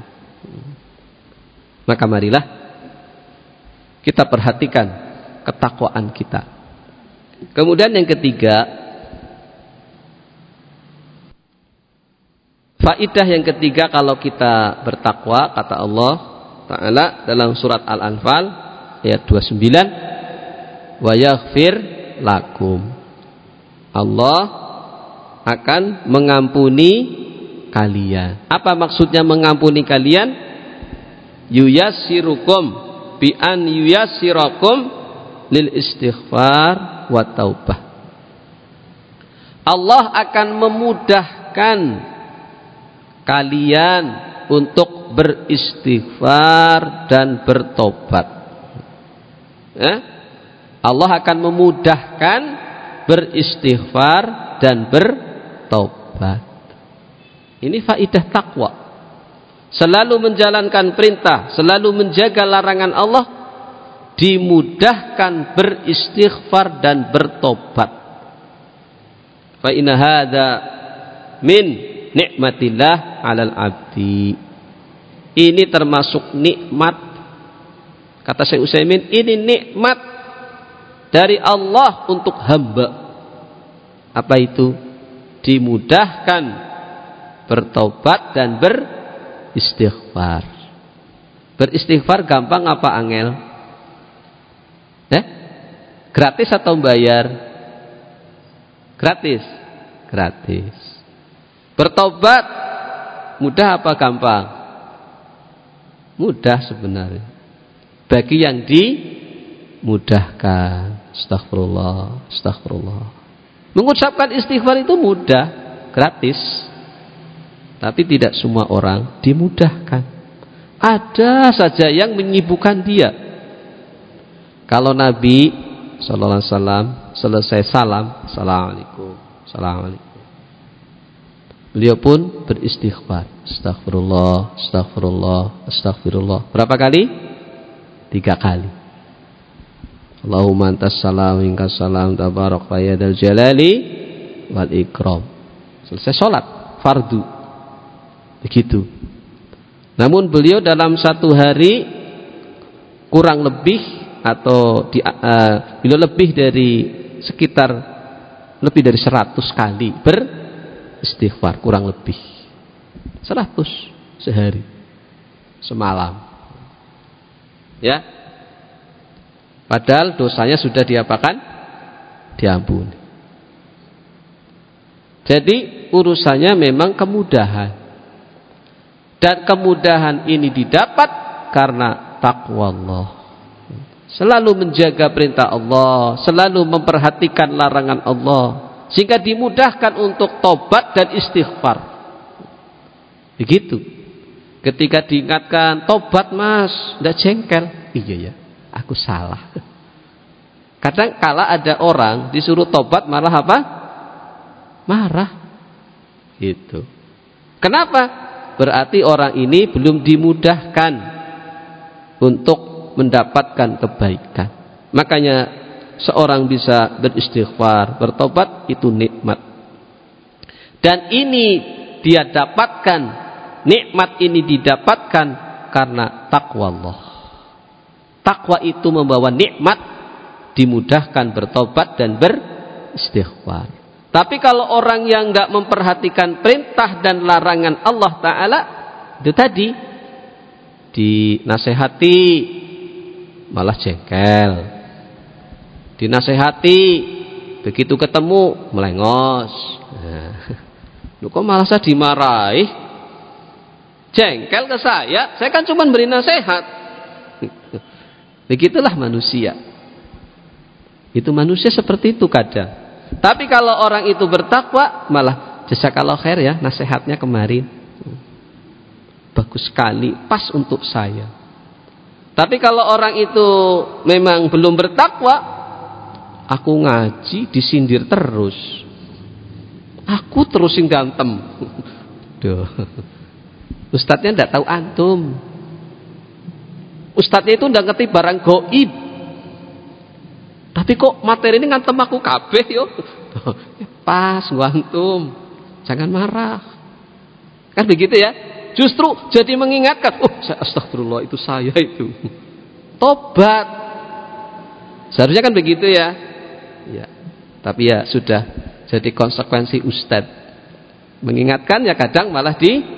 Maka marilah kita perhatikan ketakwaan kita. Kemudian yang ketiga, faidah yang ketiga kalau kita bertakwa, kata Allah Ta'ala dalam surat Al-Anfal ayat 29, wa yaghfir lakum, Allah akan mengampuni kalian. Apa maksudnya mengampuni kalian? Yuyassirukum bi an yuyassirakum lil istighfar wa taubah. Allah akan memudahkan kalian untuk beristighfar dan bertobat. Allah akan memudahkan beristighfar dan bertobat. Ini faidah takwa. Selalu menjalankan perintah, selalu menjaga larangan Allah, dimudahkan beristighfar dan bertobat. Fa inna hadza min nikmatillah 'alal 'abdi. Ini termasuk nikmat. Kata Syekh Utsaimin, ini nikmat dari Allah untuk hamba. Apa itu? Dimudahkan bertobat dan beristighfar. Beristighfar gampang apa angel? Gratis atau bayar? Gratis. Gratis. Bertobat mudah apa gampang? Mudah sebenarnya. Bagi yang dimudahkan. Astagfirullah, astagfirullah. Mengucapkan istighfar itu mudah, gratis. Tapi tidak semua orang dimudahkan. Ada saja yang menyibukkan dia. Kalau Nabi sallallahu alaihi wasallam selesai salam, assalamualaikum, assalamualaikum, beliau pun beristighfar, astagfirullah, astagfirullah, astagfirullah. Berapa kali? 3 kali. Allahumma antas salam minkas salam tabarak ya dzal jalali wal ikram. Selesai sholat fardu. Begitu. Namun beliau dalam satu hari kurang lebih atau beliau lebih dari sekitar lebih dari 100 kali beristighfar, kurang lebih 100 sehari semalam. Ya. Padahal dosanya sudah diapakan? Diampuni. Jadi urusannya memang kemudahan. Dan kemudahan ini didapat karena takwa Allah. Selalu menjaga perintah Allah, selalu memperhatikan larangan Allah, sehingga dimudahkan untuk tobat dan istighfar. Begitu. Ketika diingatkan, tobat mas, tidak jengkel. Iya ya, aku salah. Kadang kala ada orang disuruh tobat malah apa? Marah. Gitu. Kenapa? Berarti orang ini belum dimudahkan untuk mendapatkan kebaikan. Makanya seorang bisa beristighfar, bertobat, itu nikmat. Dan ini dia dapatkan, nikmat ini didapatkan karena takwa Allah. Takwa itu membawa nikmat, dimudahkan bertobat dan beristighfar. Tapi kalau orang yang enggak memperhatikan perintah dan larangan Allah Ta'ala, itu tadi, dinasehati malah jengkel, dinasehati begitu ketemu melengos. Lu kok malah saya dimarahi, jengkel ke saya kan cuma beri nasihat. Begitulah manusia. Itu manusia seperti itu kadang. Tapi kalau orang itu bertakwa, malah jazakallahu khair ya, nasihatnya kemarin bagus sekali, pas untuk saya. Tapi kalau orang itu memang belum bertakwa, aku ngaji disindir terus, aku terusin gantem. Duh. Ustadznya enggak tahu antum. Ustadznya itu enggak ngerti barang goib. Tapi kok materi ini ngantem aku kabeh yo. Pas antum. Jangan marah. Kan begitu ya? Justru jadi mengingatkan, astagfirullah, itu saya itu. Tobat. Seharusnya kan begitu ya. Ya. Tapi ya sudah jadi konsekuensi ustadz. Mengingatkan ya kadang malah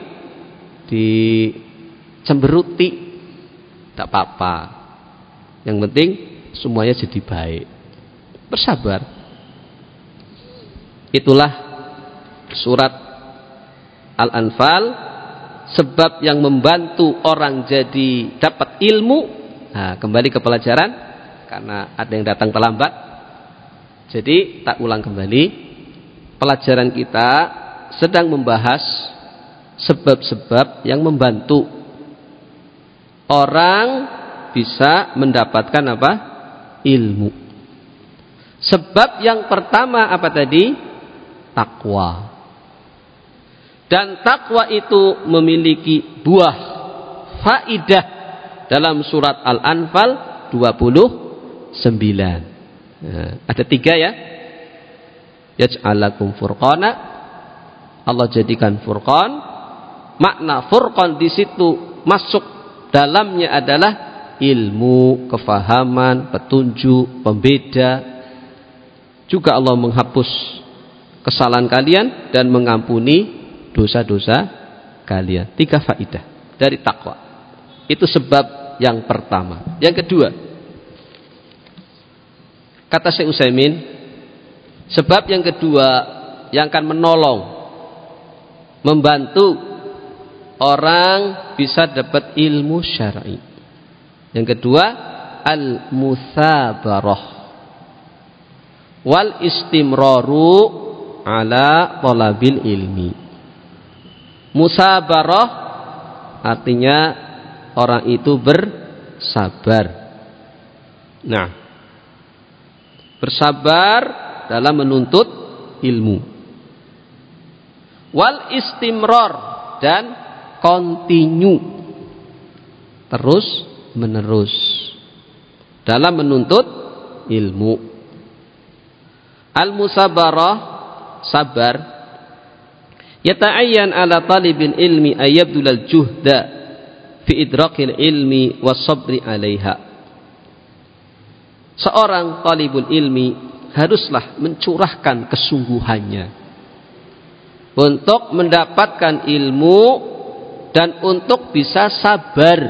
dicemberuti. Tak apa-apa. Yang penting semuanya jadi baik. Bersabar. Itulah surat Al-Anfal, sebab yang membantu orang jadi dapat ilmu. Nah, kembali ke pelajaran karena ada yang datang terlambat. Jadi tak ulang kembali. Pelajaran kita sedang membahas sebab-sebab yang membantu orang bisa mendapatkan apa? Ilmu. Sebab yang pertama apa tadi? Takwa. Dan takwa itu memiliki buah faidah dalam surat Al-Anfal 29. Nah, ada 3 ya. Yaj'alakum furqana. Allah jadikan furqan. Makna furqan di situ masuk dalamnya adalah ilmu, kefahaman, petunjuk, pembeda. Juga Allah menghapus kesalahan kalian dan mengampuni dosa-dosa kalian. 3 faidah dari takwa. Itu sebab yang pertama. Yang kedua, kata Syekh Utsaimin, sebab yang kedua yang akan menolong, membantu orang bisa dapat ilmu syar'i. Yang kedua, al-mutsabarah wal istimraru ala thalabil ilmi. Musabarah artinya orang itu bersabar. Nah, bersabar dalam menuntut ilmu. Wal istimrar, dan continue, terus menerus dalam menuntut ilmu. Al-musabarah, sabar, yata'ayyan ala talibil ilmi ayyabdulal juhda fi idrakil ilmi was-sabri alaiha. Seorang talibul ilmi haruslah mencurahkan kesungguhannya untuk mendapatkan ilmu dan untuk bisa sabar.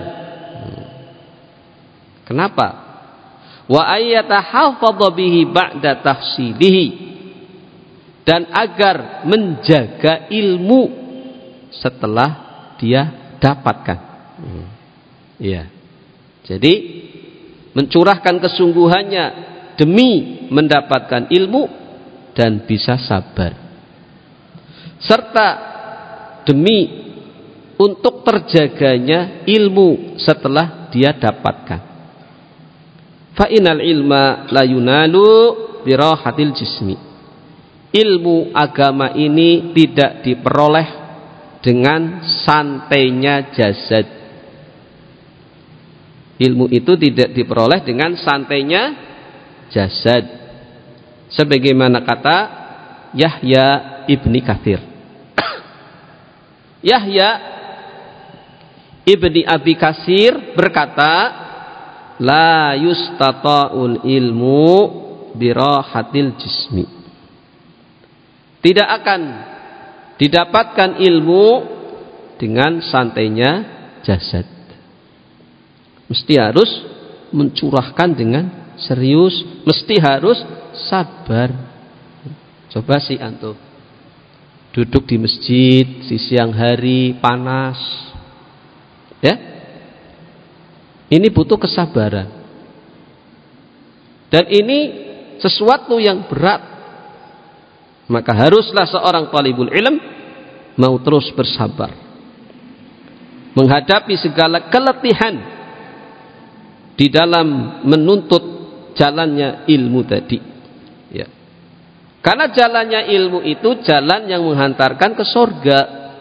Kenapa? Wa ayyatahafadha bihi ba'da tahsilihi, dan agar menjaga ilmu setelah dia dapatkan. Ya. Jadi mencurahkan kesungguhannya demi mendapatkan ilmu dan bisa sabar, serta demi untuk terjaganya ilmu setelah dia dapatkan. Fa inal ilma la yunalu birahatil jismi. Ilmu agama ini tidak diperoleh dengan santainya jasad. Ilmu itu tidak diperoleh dengan santainya jasad. Sebagaimana kata Yahya ibni Katsir. Yahya ibni Abi Katsir berkata, la yustata'ul ilmu birahatil jismi. Tidak akan didapatkan ilmu dengan santainya jasad. Mesti harus mencurahkan dengan serius, mesti harus sabar. Coba sih antum duduk di masjid di siang hari panas, ya, ini butuh kesabaran, dan ini sesuatu yang berat. Maka haruslah seorang talibul ilm mau terus bersabar menghadapi segala keletihan di dalam menuntut jalannya ilmu tadi, ya. Karena jalannya ilmu itu jalan yang menghantarkan ke surga.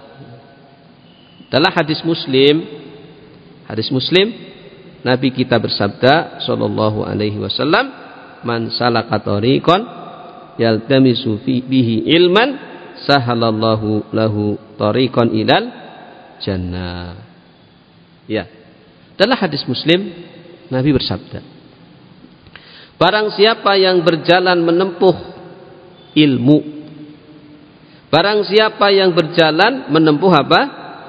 Dalam hadis Muslim, Nabi kita bersabda sallallahu alaihi wasallam, "Man salaka tariqan yaltamisu bihi ilman, sahalallahu lahu tariqan ilal jannah." Ya. Dalam hadis Muslim, Nabi bersabda, barang siapa yang berjalan menempuh ilmu, barang siapa yang berjalan menempuh apa?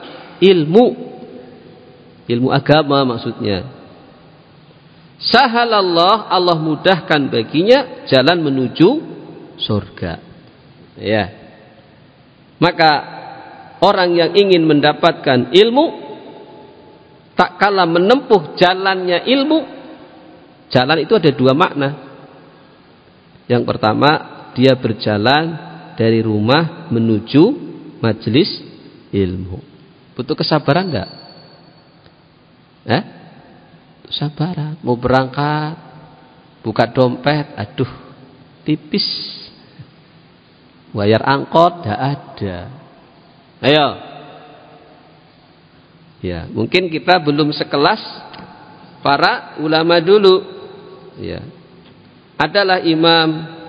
Ilmu agama maksudnya. Sahalallah, Allah mudahkan baginya jalan menuju surga. Ya. Maka orang yang ingin mendapatkan ilmu, tak kala menempuh jalannya ilmu, jalan itu ada dua makna. Yang pertama, dia berjalan dari rumah menuju majelis ilmu. Butuh kesabaran enggak? Sabaran. Mau berangkat, buka dompet, aduh, tipis. Bayar angkot enggak ada. Ayo. Ya, mungkin kita belum sekelas para ulama dulu. Ya. Adalah imam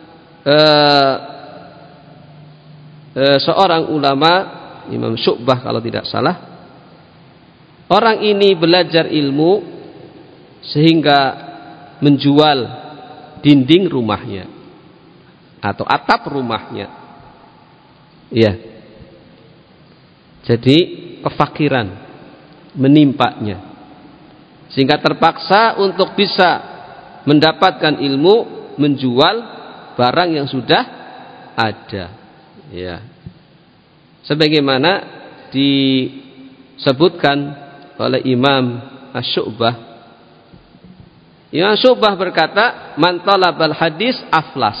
seorang ulama, Imam Syu'bah kalau tidak salah. Orang ini belajar ilmu sehingga menjual dinding rumahnya atau atap rumahnya. Ya. Jadi kefakiran menimpanya sehingga terpaksa untuk bisa mendapatkan ilmu menjual barang yang sudah ada, ya. Sebagaimana disebutkan oleh Imam Asy-Syu'bah. Imam Syu'bah berkata, "Man talabal hadis aflas."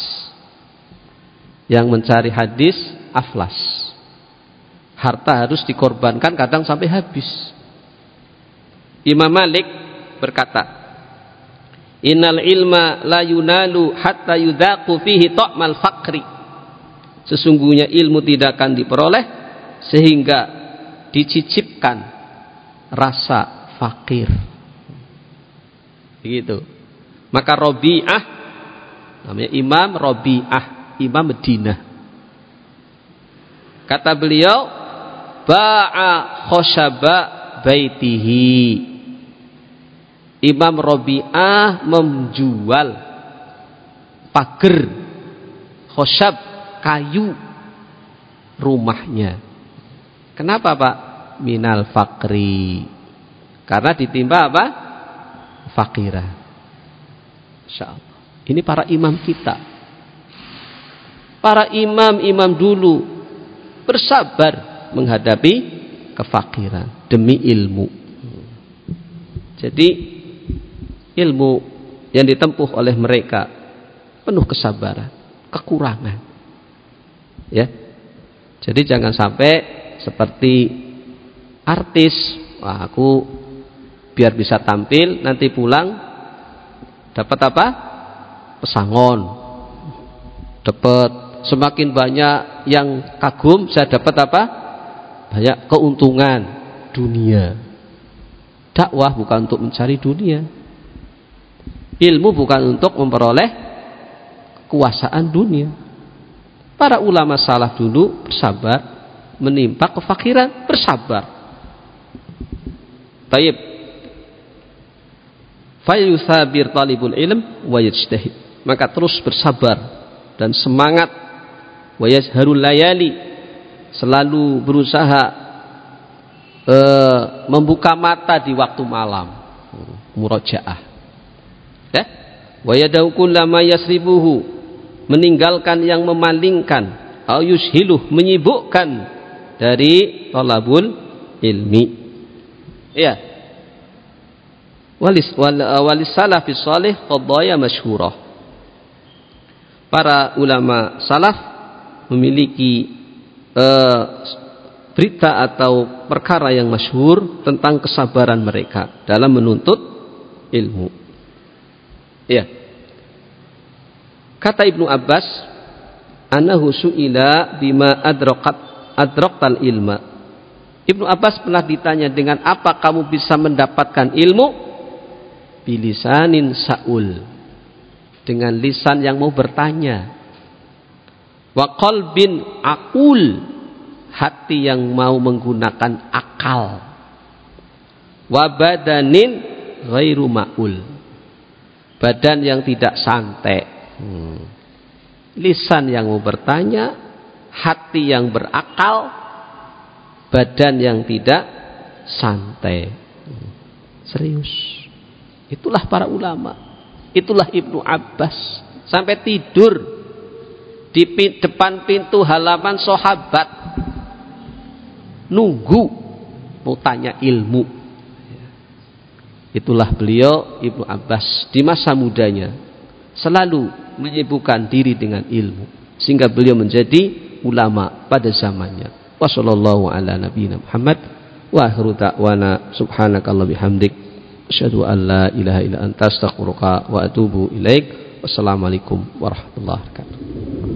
Yang mencari hadis aflas. Harta harus dikorbankan, kadang sampai habis. Imam Malik berkata, "Innal ilma la yunalu hatta yudhaqu fihi ta'mal faqri." Sesungguhnya ilmu tidak akan diperoleh sehingga dicicipkan rasa fakir. Begitu. Maka Rabi'ah, namanya Imam Rabi'ah, Imam Madinah. Kata beliau, "Ba'a khosyaba baitihi." Imam Rabi'ah menjual pagar khosyab, kayu rumahnya. Kenapa Pak? Minal fakri. Karena ditimpa apa? Fakirah. Insyaallah. Ini para imam kita. Para imam-imam dulu bersabar menghadapi kefakiran demi ilmu. Jadi ilmu yang ditempuh oleh mereka penuh kesabaran, kekurangan. Ya. Jadi jangan sampai seperti artis, wah aku biar bisa tampil nanti pulang dapat apa? Pesangon. Dapat semakin banyak yang kagum, saya dapat apa? Banyak keuntungan dunia. Dakwah bukan untuk mencari dunia. Ilmu bukan untuk memperoleh kekuasaan dunia. Para ulama salaf dulu bersabar menimpa kefakiran, bersabar. Baik. Fayusabir talibul ilm wa yajtahid. Maka terus bersabar dan semangat wa yasharul layali, selalu berusaha membuka mata di waktu malam, murajaah. Ya, wa yadau kullama yasribuhu, meninggalkan yang memalingkan, au yushiluh, menyibukkan dari talabul ilmi. Ya, walis salafis salih qadaya masyhurah. Para ulama salaf memiliki berita atau perkara yang masyhur tentang kesabaran mereka dalam menuntut ilmu. Ya. Kata Ibnu Abbas, "Anahu su'ila bima adroktal ilma." Ibnu Abbas pernah ditanya, dengan apa kamu bisa mendapatkan ilmu? Bilisanin sa'ul, dengan lisan yang mau bertanya. Wa qalbin aqul, hati yang mau menggunakan akal. Wa badanin ghairu ma'ul, badan yang tidak santai. Lisan yang mau bertanya, hati yang berakal, badan yang tidak santai. Serius. Itulah para ulama. Itulah Ibnu Abbas. Sampai tidur di depan pintu halaman sahabat, nunggu mau tanya ilmu. Itulah beliau Ibnu Abbas di masa mudanya, selalu menyibukkan diri dengan ilmu, sehingga beliau menjadi ulama pada zamannya. Wassallallahu ala nabiyina Muhammad wa akhiru da'wana subhanakallah bihamdik asyhadu an la ilaha illa anta astaghfiruka wa atubu ilaik. Wassalamualaikum warahmatullahi wabarakatuh.